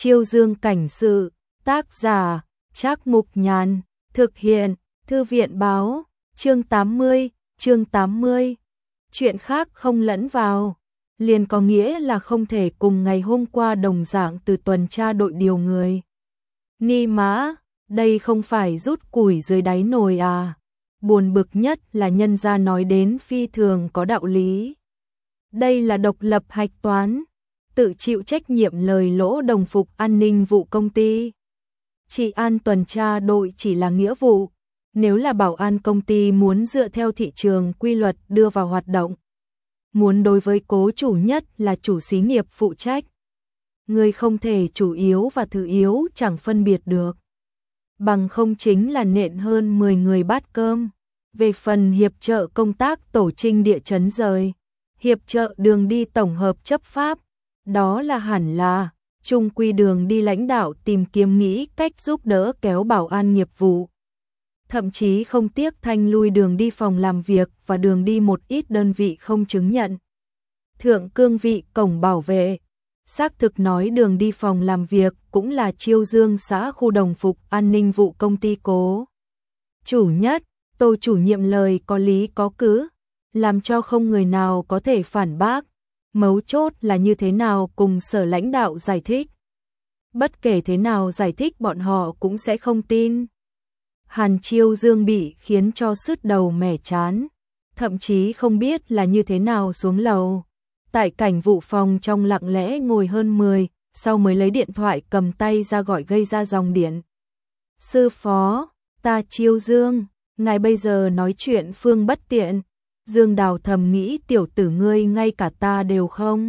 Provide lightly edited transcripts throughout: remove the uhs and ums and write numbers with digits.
Chiêu Dương cảnh sự, tác giả, Trác Mục Nhàn, thực hiện, Thư viện báo, chương 80. Chuyện khác không lẫn vào, liền có nghĩa là không thể cùng ngày hôm qua đồng dạng từ tuần tra đội điều người. Ni mã, đây không phải rút củi dưới đáy nồi à? Buồn bực nhất là nhân gia nói đến phi thường có đạo lý. Đây là độc lập hạch toán, tự chịu trách nhiệm lời lỗ đồng phục an ninh vụ công ty. Trị an tuần tra đội chỉ là nghĩa vụ, nếu là bảo an công ty muốn dựa theo thị trường quy luật đưa vào hoạt động. Muốn đối với cố chủ nhất là chủ xí nghiệp phụ trách. Người không thể chủ yếu và thứ yếu chẳng phân biệt được. Bằng không chính là nện hơn 10 người bát cơm. Về phần hiệp trợ công tác tổ trinh địa chấn rời, hiệp trợ đường đi tổng hợp chấp pháp, đó là hẳn là chung quy đường đi lãnh đạo tìm kiếm nghĩ cách giúp đỡ kéo bảo an nghiệp vụ. Thậm chí không tiếc thanh lui đường đi phòng làm việc và đường đi một ít đơn vị không chứng nhận. Thượng cương vị cổng bảo vệ, xác thực nói đường đi phòng làm việc cũng là Chiêu Dương xã khu đồng phục an ninh vụ công ty cố. Chủ nhất, Tô chủ nhiệm lời có lý có cứ, làm cho không người nào có thể phản bác. Mấu chốt là như thế nào cùng sở lãnh đạo giải thích. Bất kể thế nào giải thích bọn họ cũng sẽ không tin. Hàn Chiêu Dương bị khiến cho sứt đầu mẻ chán, thậm chí không biết là như thế nào xuống lầu. Tại cảnh vụ phòng trong lặng lẽ ngồi hơn 10, sau mới lấy điện thoại cầm tay ra gọi gây ra dòng điện. Sư phó, ta Chiêu Dương, ngài bây giờ nói chuyện phương bất tiện. Dương Đào thầm nghĩ tiểu tử ngươi ngay cả ta đều không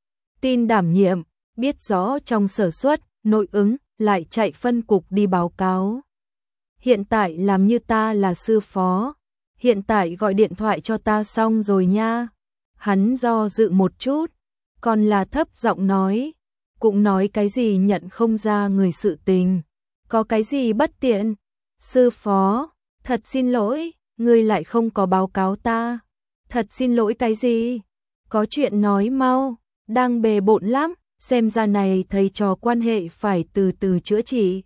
tin đảm nhiệm, biết rõ trong sở xuất, nội ứng, lại chạy phân cục đi báo cáo. Hiện tại làm như ta là sư phó, hiện tại gọi điện thoại cho ta xong rồi nha. Hắn do dự một chút, còn là thấp giọng nói, cũng nói cái gì nhận không ra người sự tình, có cái gì bất tiện. Sư phó, thật xin lỗi, ngươi lại không có báo cáo ta. Thật xin lỗi cái gì? Có chuyện nói mau, đang bề bộn lắm, xem ra này thầy trò quan hệ phải từ từ chữa trị.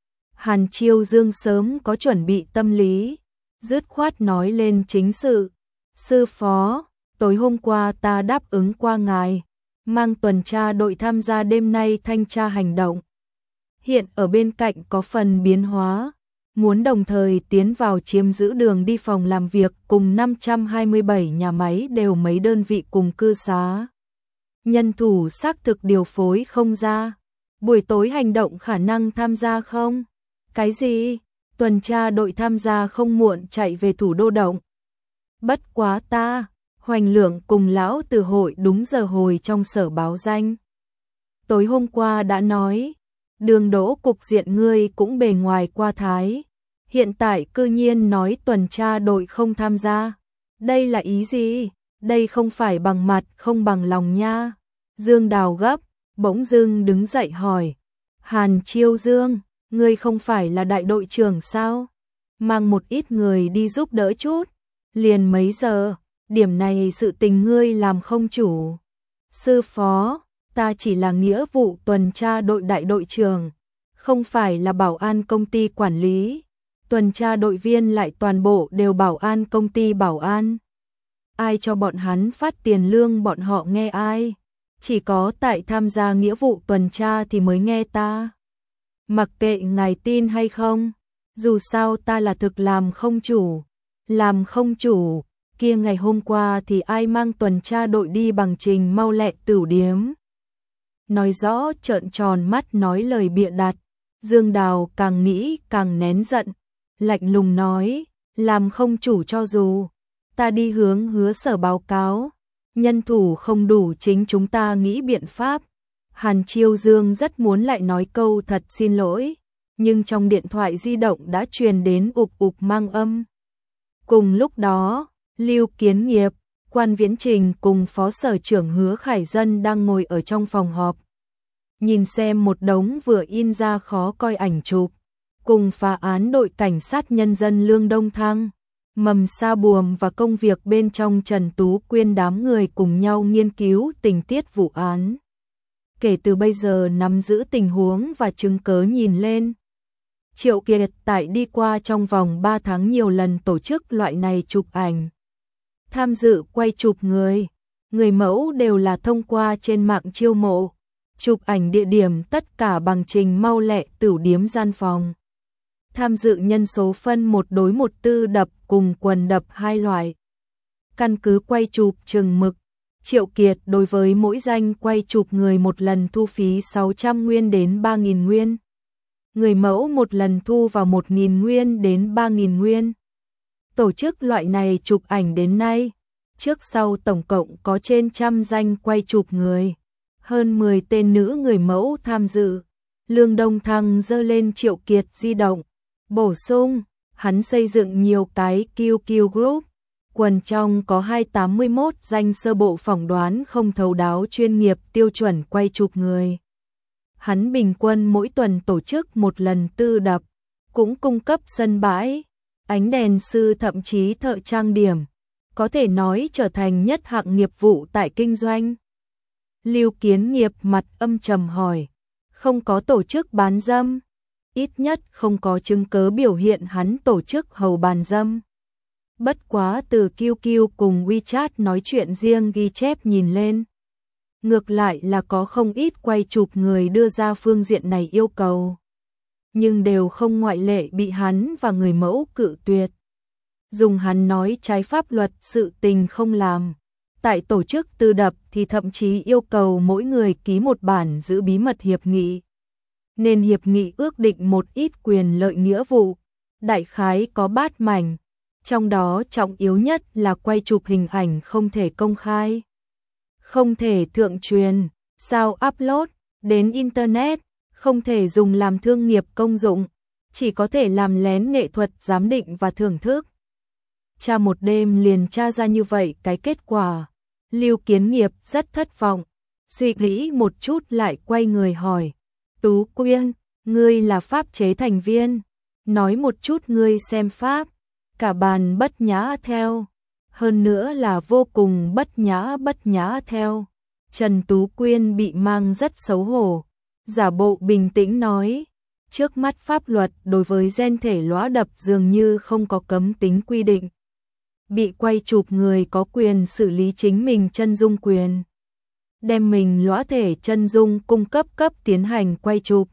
Hàn Chiêu Dương sớm có chuẩn bị tâm lý, dứt khoát nói lên chính sự. Sư phó, tối hôm qua ta đáp ứng qua ngài, mang tuần tra đội tham gia đêm nay thanh tra hành động. Hiện ở bên cạnh có phần biến hóa, muốn đồng thời tiến vào chiếm giữ đường đi phòng làm việc cùng 527 nhà máy đều mấy đơn vị cùng cư xá. Nhân thủ xác thực điều phối không ra, buổi tối hành động khả năng tham gia không? Cái gì? Tuần tra đội tham gia không muộn chạy về thủ đô động. Bất quá ta, Hoành Lượng cùng lão từ hội đúng giờ hồi trong sở báo danh. Tối hôm qua đã nói, đường đỗ cục diện ngươi cũng bề ngoài qua thái. Hiện tại cư nhiên nói tuần tra đội không tham gia. Đây là ý gì? Đây không phải bằng mặt không bằng lòng nha. Dương Đào gấp, bỗng dưng đứng dậy hỏi. Hàn Chiêu Dương, ngươi không phải là đại đội trưởng sao? Mang một ít người đi giúp đỡ chút. Liền mấy giờ, điểm này sự tình ngươi làm không chủ. Sư phó, ta chỉ là nghĩa vụ tuần tra đội đại đội trưởng, không phải là bảo an công ty quản lý. Tuần tra đội viên lại toàn bộ đều bảo an công ty bảo an. Ai cho bọn hắn phát tiền lương bọn họ nghe ai? Chỉ có tại tham gia nghĩa vụ tuần tra thì mới nghe ta. Mặc kệ ngài tin hay không, dù sao ta là thực làm không chủ. Làm không chủ, kia ngày hôm qua thì ai mang tuần tra đội đi bằng trình mau lẹ tửu điếm. Nói rõ trợn tròn mắt nói lời bịa đặt, Dương Đào càng nghĩ càng nén giận. Lạnh lùng nói, làm không chủ cho dù ta đi hướng hứa sở báo cáo, nhân thủ không đủ chính chúng ta nghĩ biện pháp. Hàn Chiêu Dương rất muốn lại nói câu thật xin lỗi, nhưng trong điện thoại di động đã truyền đến ụp ụp mang âm. Cùng lúc đó, Lưu Kiến Nghiệp, Quan Viễn Trình cùng Phó Sở trưởng Hứa Khải Dân đang ngồi ở trong phòng họp. Nhìn xem một đống vừa in ra khó coi ảnh chụp, cùng phá án đội cảnh sát nhân dân Lương Đông Thăng, Mầm Sa Buồm và công việc bên trong Trần Tú Quyên đám người cùng nhau nghiên cứu tình tiết vụ án. kể từ bây giờ nắm giữ tình huống và chứng cớ nhìn lên. Triệu Kiệt tại đi qua trong vòng 3 tháng nhiều lần tổ chức loại này chụp ảnh. Tham dự quay chụp người mẫu đều là thông qua trên mạng chiêu mộ. Chụp ảnh địa điểm tất cả bằng trình mau lẹ tửu điếm gian phòng. Tham dự nhân số phân 1 đối 1 tư đập cùng quần đập 2 loại. Căn cứ quay chụp chừng mực, Triệu Kiệt đối với mỗi danh quay chụp người một lần thu phí 600 nguyên đến 3.000 nguyên. Người mẫu một lần thu vào 1.000 nguyên đến 3.000 nguyên. Tổ chức loại này chụp ảnh đến nay, trước sau tổng cộng có trên 100 danh quay chụp người, hơn 10 tên nữ người mẫu tham dự. Lương Đông Thăng giơ lên Triệu Kiệt di động, bổ sung, hắn xây dựng nhiều cái QQ group, quần trong có 281 danh sơ bộ phỏng đoán không thấu đáo chuyên nghiệp tiêu chuẩn quay chụp người. Hắn bình quân mỗi tuần tổ chức một lần tư đập, cũng cung cấp sân bãi, ánh đèn sư thậm chí thợ trang điểm, có thể nói trở thành nhất hạng nghiệp vụ tại kinh doanh. Lưu Kiến Nghiệp mặt âm trầm hỏi, không có tổ chức bán dâm, ít nhất không có chứng cớ biểu hiện hắn tổ chức hầu bán dâm. Bất quá từ QQ cùng WeChat nói chuyện riêng ghi chép nhìn lên, ngược lại là có không ít quay chụp người đưa ra phương diện này yêu cầu, nhưng đều không ngoại lệ bị hắn và người mẫu cự tuyệt. Dùng hắn nói trái pháp luật sự tình không làm. Tại tổ chức tư đập thì thậm chí yêu cầu mỗi người ký một bản giữ bí mật hiệp nghị. Nên hiệp nghị ước định một ít quyền lợi nghĩa vụ, đại khái có 3 mảnh, trong đó trọng yếu nhất là quay chụp hình ảnh không thể công khai, không thể thượng truyền, sao upload đến Internet, không thể dùng làm thương nghiệp công dụng, chỉ có thể làm lén nghệ thuật giám định và thưởng thức. Tra một đêm liền tra ra như vậy cái kết quả. Lưu Kiến Nghiệp rất thất vọng, suy nghĩ một chút lại quay người hỏi, Tú Quyên, ngươi là pháp chế thành viên, nói một chút ngươi xem pháp, cả bàn bất nhã theo, hơn nữa là vô cùng bất nhã theo. Trần Tú Quyên bị mang rất xấu hổ, giả bộ bình tĩnh nói, trước mắt pháp luật đối với gen thể lõa đập dường như không có cấm tính quy định. Bị quay chụp người có quyền xử lý chính mình chân dung quyền, đem mình lõa thể chân dung cung cấp tiến hành quay chụp.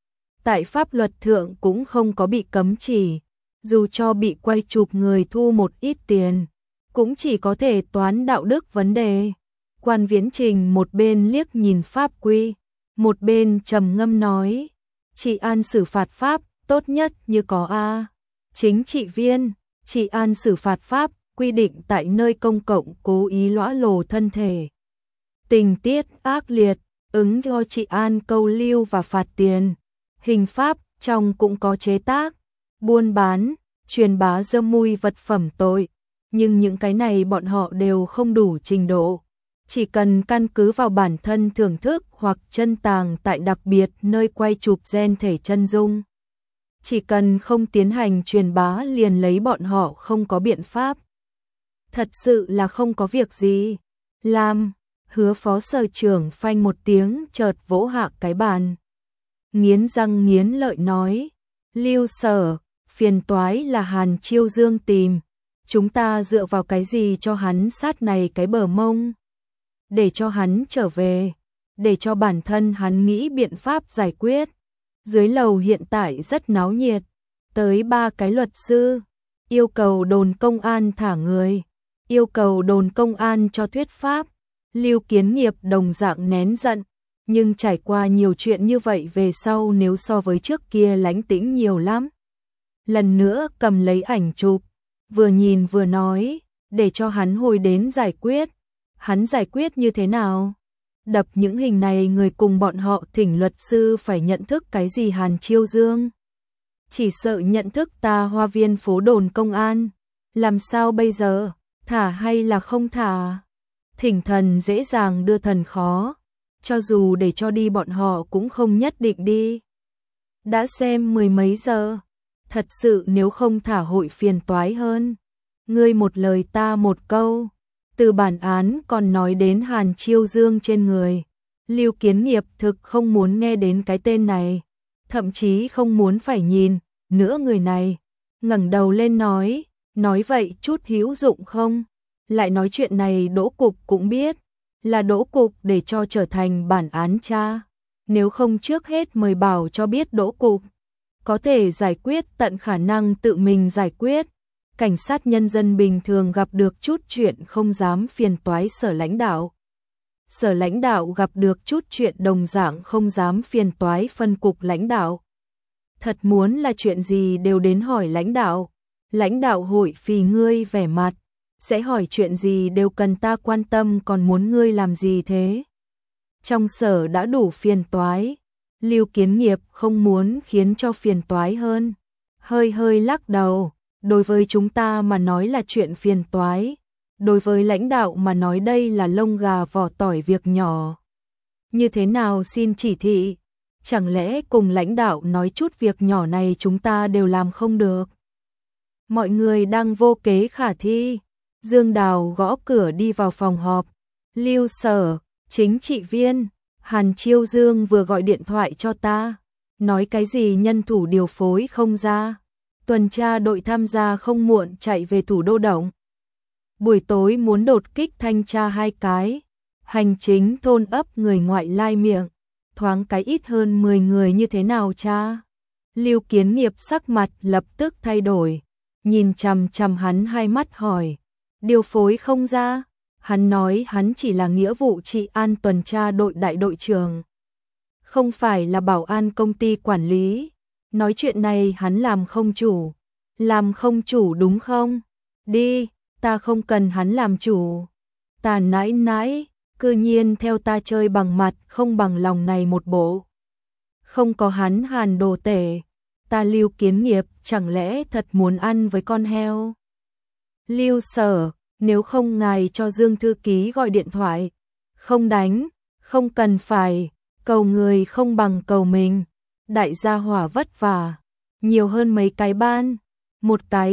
Tại pháp luật thượng cũng không có bị cấm chỉ, dù cho bị quay chụp người thu một ít tiền, cũng chỉ có thể toán đạo đức vấn đề. Quan Viễn Trình một bên liếc nhìn pháp quy, một bên trầm ngâm nói, trị an xử phạt pháp tốt nhất như có chính trị viên, trị an xử phạt pháp quy định tại nơi công cộng cố ý lõa lồ thân thể. Tình tiết ác liệt, ứng cho trị an câu lưu và phạt tiền. Hình pháp trong cũng có chế tác, buôn bán, truyền bá dâm mui vật phẩm tội. Nhưng những cái này bọn họ đều không đủ trình độ. Chỉ cần căn cứ vào bản thân thưởng thức hoặc chân tàng tại đặc biệt nơi quay chụp gen thể chân dung. Chỉ cần không tiến hành truyền bá liền lấy bọn họ không có biện pháp. Thật sự là không có việc gì. Làm, Hứa phó sở trưởng phanh một tiếng chợt vỗ hạ cái bàn. Nghiến răng nghiến lợi nói, Lưu Sở, phiền toái là Hàn Chiêu Dương tìm. Chúng ta dựa vào cái gì cho hắn sát này cái bờ mông? Để cho hắn trở về, để cho bản thân hắn nghĩ biện pháp giải quyết. Dưới lầu hiện tại rất náo nhiệt, tới 3 cái luật sư, yêu cầu đồn công an thả người, yêu cầu đồn công an cho thuyết pháp. Lưu Kiến Nghiệp đồng dạng nén giận, nhưng trải qua nhiều chuyện như vậy về sau nếu so với trước kia lãnh tĩnh nhiều lắm. Lần nữa cầm lấy ảnh chụp, vừa nhìn vừa nói, để cho hắn hồi đến giải quyết. Hắn giải quyết như thế nào? Đập những hình này người cùng bọn họ thỉnh luật sư phải nhận thức cái gì Hàn Chiêu Dương? Chỉ sợ nhận thức ta Hoa Viên phố đồn công an. Làm sao bây giờ? Thả hay là không thả? Thỉnh thần dễ dàng đưa thần khó. Cho dù để cho đi bọn họ cũng không nhất định đi. Đã xem 10 mấy giờ. Thật sự nếu không thả hội phiền toái hơn. Ngươi một lời ta một câu. Từ bản án còn nói đến Hàn Chiêu Dương trên người. Lưu Kiến Nghiệp thực không muốn nghe đến cái tên này, thậm chí không muốn phải nhìn nữa người này. Ngẩng đầu lên nói vậy chút hữu dụng không? Lại nói chuyện này Đỗ Cục cũng biết, là Đỗ Cục để cho trở thành bản án cha. Nếu không trước hết mời bảo cho biết Đỗ Cục có thể giải quyết tận khả năng tự mình giải quyết. Cảnh sát nhân dân bình thường gặp được chút chuyện không dám phiền toái sở lãnh đạo. Sở lãnh đạo gặp được chút chuyện đồng dạng không dám phiền toái phân cục lãnh đạo. Thật muốn là chuyện gì đều đến hỏi lãnh đạo. Lãnh đạo hội phì ngươi vẻ mặt, sẽ hỏi chuyện gì đều cần ta quan tâm, còn muốn ngươi làm gì thế? Trong sở đã đủ phiền toái, Lưu Kiến Nghiệp không muốn khiến cho phiền toái hơn. Hơi lắc đầu, đối với chúng ta mà nói là chuyện phiền toái, đối với lãnh đạo mà nói đây là lông gà vỏ tỏi việc nhỏ. Như thế nào xin chỉ thị? Chẳng lẽ cùng lãnh đạo nói chút việc nhỏ này chúng ta đều làm không được? Mọi người đang vô kế khả thi. Dương Đào gõ cửa đi vào phòng họp. Lưu Sở, chính trị viên, Hàn Chiêu Dương vừa gọi điện thoại cho ta. Nói cái gì nhân thủ điều phối không ra. Tuần tra đội tham gia không muộn chạy về thủ đô động. Buổi tối muốn đột kích thanh tra 2 cái. Hành chính thôn ấp người ngoại lai miệng. Thoáng cái ít hơn 10 người như thế nào cha? Lưu Kiến Nghiệp sắc mặt lập tức thay đổi. Nhìn chằm chằm hắn hai mắt hỏi. Điều phối không ra? Hắn nói hắn chỉ là nghĩa vụ trị an tuần tra đội đại đội trưởng. Không phải là bảo an công ty quản lý. Nói chuyện này hắn làm không chủ. Làm không chủ đúng không? Đi, ta không cần hắn làm chủ. Ta nãi, cư nhiên theo ta chơi bằng mặt không bằng lòng này một bộ. Không có hắn Hàn đồ tể. Ta Lưu Kiến Nghiệp chẳng lẽ thật muốn ăn với con heo? Lưu Sở, nếu không ngài cho Dương thư ký gọi điện thoại. Không đánh, không cần phải, cầu người không bằng cầu mình. Đại gia hỏa vất vả, nhiều hơn mấy cái ban. Một cái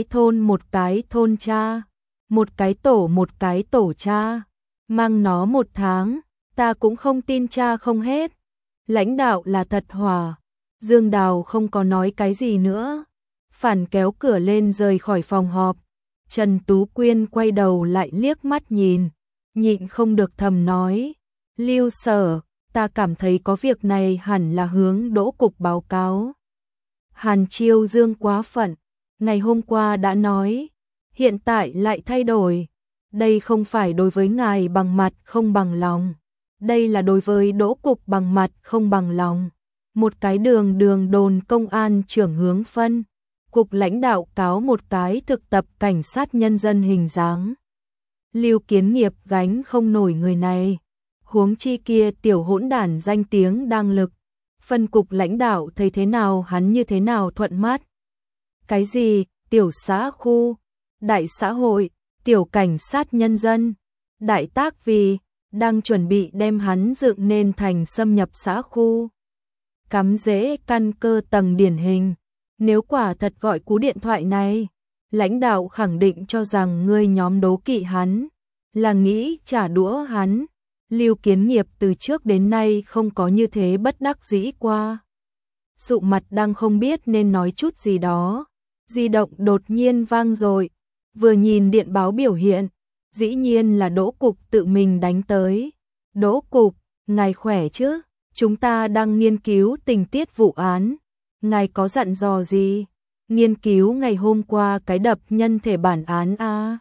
thôn cha, một cái tổ cha. Mang nó 1 tháng, ta cũng không tin cha không hết. Lãnh đạo là thật hỏa. Dương Đào không có nói cái gì nữa, phản kéo cửa lên rời khỏi phòng họp. Trần Tú Quyên quay đầu lại liếc mắt nhìn, nhịn không được thầm nói, Lưu Sở, ta cảm thấy có việc này hẳn là hướng Đỗ Cục báo cáo. Hàn Chiêu Dương quá phận, ngày hôm qua đã nói, hiện tại lại thay đổi. Đây không phải đối với ngài bằng mặt không bằng lòng, đây là đối với Đỗ Cục bằng mặt không bằng lòng. Một cái đường đồn công an trưởng hướng phân, cục lãnh đạo cáo một cái thực tập cảnh sát nhân dân hình dáng. Lưu Kiến Nghiệp gánh không nổi người này, huống chi kia tiểu hỗn đản danh tiếng đang lực. Phân cục lãnh đạo thấy thế nào hắn như thế nào thuận mắt. Cái gì, tiểu xã khu, đại xã hội, tiểu cảnh sát nhân dân, đại tác vì, đang chuẩn bị đem hắn dựng nên thành xâm nhập xã khu. Cắm rễ căn cơ tầng điển hình, nếu quả thật gọi cú điện thoại này, lãnh đạo khẳng định cho rằng ngươi nhóm đố kỵ hắn, là nghĩ trả đũa hắn. Lưu Kiến Nghiệp từ trước đến nay không có như thế bất đắc dĩ qua. Sụ mặt đang không biết nên nói chút gì đó, di động đột nhiên vang rồi, vừa nhìn điện báo biểu hiện, dĩ nhiên là Đỗ Cục tự mình đánh tới. Đỗ Cục, ngài khỏe chứ? Chúng ta đang nghiên cứu tình tiết vụ án. Ngài có dặn dò gì? Nghiên cứu ngày hôm qua cái đập nhân thể bản án a?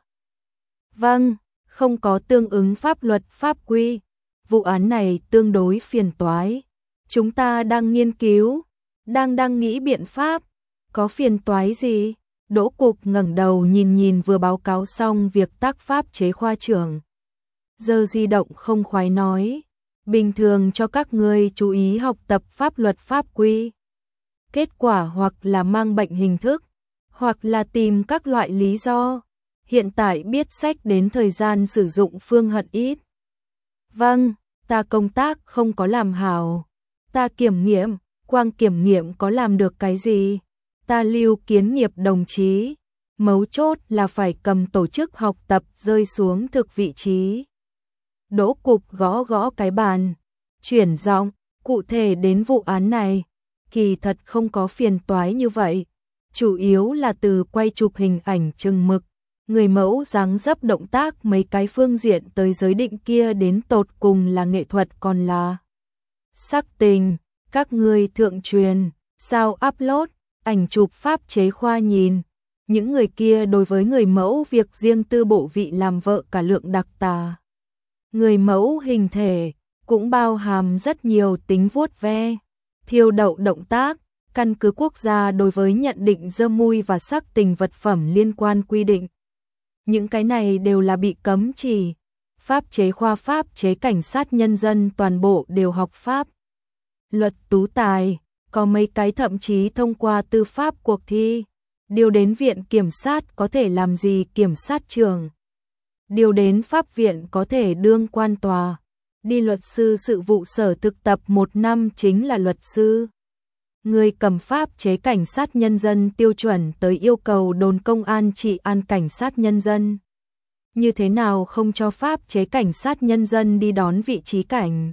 Vâng, không có tương ứng pháp luật pháp quy. Vụ án này tương đối phiền toái. Chúng ta đang nghiên cứu, đang nghĩ biện pháp. Có phiền toái gì? Đỗ Cục ngẩng đầu nhìn vừa báo cáo xong việc tác pháp chế khoa trưởng. Giờ di động không khoái nói. Bình thường cho các ngươi chú ý học tập pháp luật pháp quy. Kết quả hoặc là mang bệnh hình thức, hoặc là tìm các loại lý do. Hiện tại biết sách đến thời gian sử dụng phương hận ít. Vâng, ta công tác không có làm hảo. Ta kiểm nghiệm, quang kiểm nghiệm có làm được cái gì? Ta Lưu Kiến Nghiệp đồng chí. Mấu chốt là phải cầm tổ chức học tập rơi xuống thực vị trí. Đỗ Cục gõ cái bàn. Chuyển giọng, cụ thể đến vụ án này, kỳ thật không có phiền toái như vậy. Chủ yếu là từ quay chụp hình ảnh chừng mực, người mẫu dáng dấp động tác mấy cái phương diện tới giới định kia đến tột cùng là nghệ thuật còn là sắc tình. Các người thượng truyền, sao upload, ảnh chụp pháp chế khoa nhìn. Những người kia đối với người mẫu việc riêng tư bộ vị làm vợ cả lượng đặc tả. Người mẫu hình thể cũng bao hàm rất nhiều tính vuốt ve, thiêu đậu động tác, căn cứ quốc gia đối với nhận định dơ mui và sắc tình vật phẩm liên quan quy định. Những cái này đều là bị cấm chỉ. Pháp chế khoa pháp chế cảnh sát nhân dân toàn bộ đều học pháp luật tú tài, có mấy cái thậm chí thông qua tư pháp cuộc thi. Điều đến viện kiểm sát có thể làm gì kiểm sát trưởng. Điều đến pháp viện có thể đương quan tòa. Đi luật sư sự vụ sở thực tập 1 năm chính là luật sư. Người cầm pháp chế cảnh sát nhân dân tiêu chuẩn tới yêu cầu đồn công an trị an cảnh sát nhân dân. Như thế nào không cho pháp chế cảnh sát nhân dân đi đón vị trí cảnh.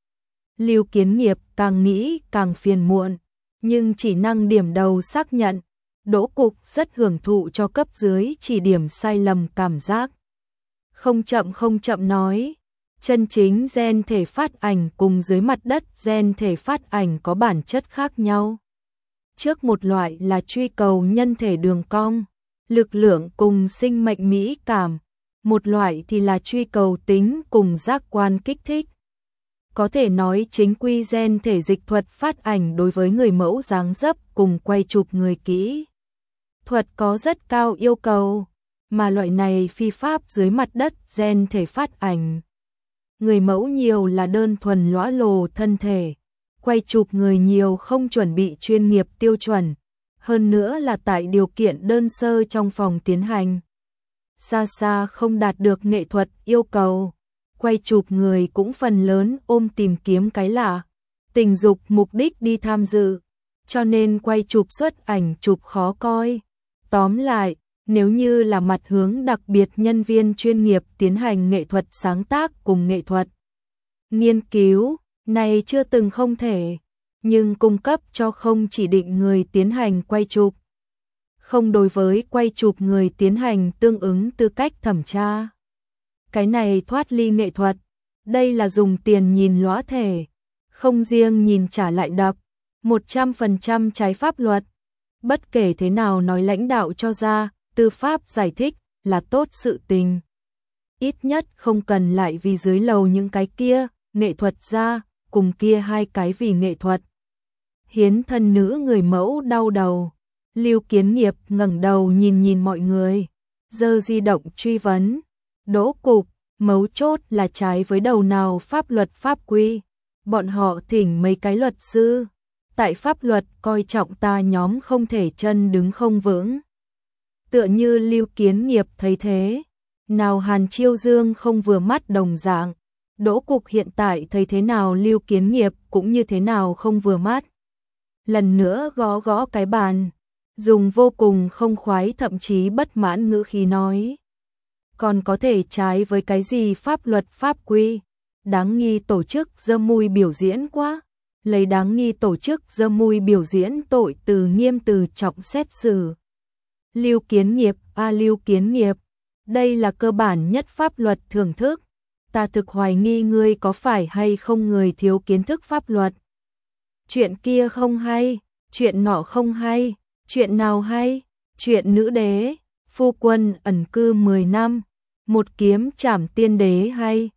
Lưu Kiến Nghiệp càng nghĩ càng phiền muộn, nhưng chỉ năng điểm đầu xác nhận. Đỗ Cục rất hưởng thụ cho cấp dưới chỉ điểm sai lầm cảm giác. Không chậm nói, chân chính gen thể phát ảnh cùng dưới mặt đất gen thể phát ảnh có bản chất khác nhau. Trước một loại là truy cầu nhân thể đường cong, lực lượng cùng sinh mệnh mỹ cảm, một loại thì là truy cầu tính cùng giác quan kích thích. Có thể nói chính quy gen thể dịch thuật phát ảnh đối với người mẫu dáng dấp cùng quay chụp người kỹ thuật có rất cao yêu cầu, mà loại này phi pháp dưới mặt đất gen thể phát ảnh. Người mẫu nhiều là đơn thuần lõa lồ thân thể, quay chụp người nhiều không chuẩn bị chuyên nghiệp tiêu chuẩn, hơn nữa là tại điều kiện đơn sơ trong phòng tiến hành. Xa xa không đạt được nghệ thuật yêu cầu, quay chụp người cũng phần lớn ôm tìm kiếm cái lạ, tình dục mục đích đi tham dự, cho nên quay chụp xuất ảnh chụp khó coi. Tóm lại, nếu như là mặt hướng đặc biệt nhân viên chuyên nghiệp tiến hành nghệ thuật sáng tác cùng nghệ thuật nghiên cứu, này chưa từng không thể, nhưng cung cấp cho không chỉ định người tiến hành quay chụp. Không đối với quay chụp người tiến hành tương ứng tư cách thẩm tra. Cái này thoát ly nghệ thuật, đây là dùng tiền nhìn lõa thể, không riêng nhìn trả lại đập, 100% trái pháp luật. Bất kể thế nào nói lãnh đạo cho ra, tư pháp giải thích là tốt sự tình. Ít nhất không cần lại vì dưới lầu những cái kia, nghệ thuật ra, cùng kia hai cái vì nghệ thuật. Hiến thân nữ người mẫu đau đầu. Lưu Kiến Nghiệp ngẩng đầu nhìn mọi người, giơ di động truy vấn. Đỗ Cục, mấu chốt là trái với đầu nào pháp luật pháp quy. Bọn họ thỉnh mấy cái luật sư. Tại pháp luật coi trọng ta nhóm không thể chân đứng không vững. Tựa như Lưu Kiến Nghiệp thấy thế. Nào Hàn Chiêu Dương không vừa mắt đồng dạng. Đỗ Cục hiện tại thấy thế nào Lưu Kiến Nghiệp cũng như thế nào không vừa mắt. Lần nữa gõ cái bàn, dùng vô cùng không khoái thậm chí bất mãn ngữ khí nói. Còn có thể trái với cái gì pháp luật pháp quy, đáng nghi tổ chức dơ mui biểu diễn quá, lấy đáng nghi tổ chức dơ mui biểu diễn tội từ nghiêm từ trọng xét xử. Lưu Kiến Nghiệp, Lưu Kiến Nghiệp, đây là cơ bản nhất pháp luật thưởng thức, ta thực hoài nghi ngươi có phải hay không người thiếu kiến thức pháp luật. Chuyện kia không hay, chuyện nọ không hay, chuyện nào hay, chuyện nữ đế, phu quân ẩn cư 10 năm, một kiếm trảm tiên đế hay,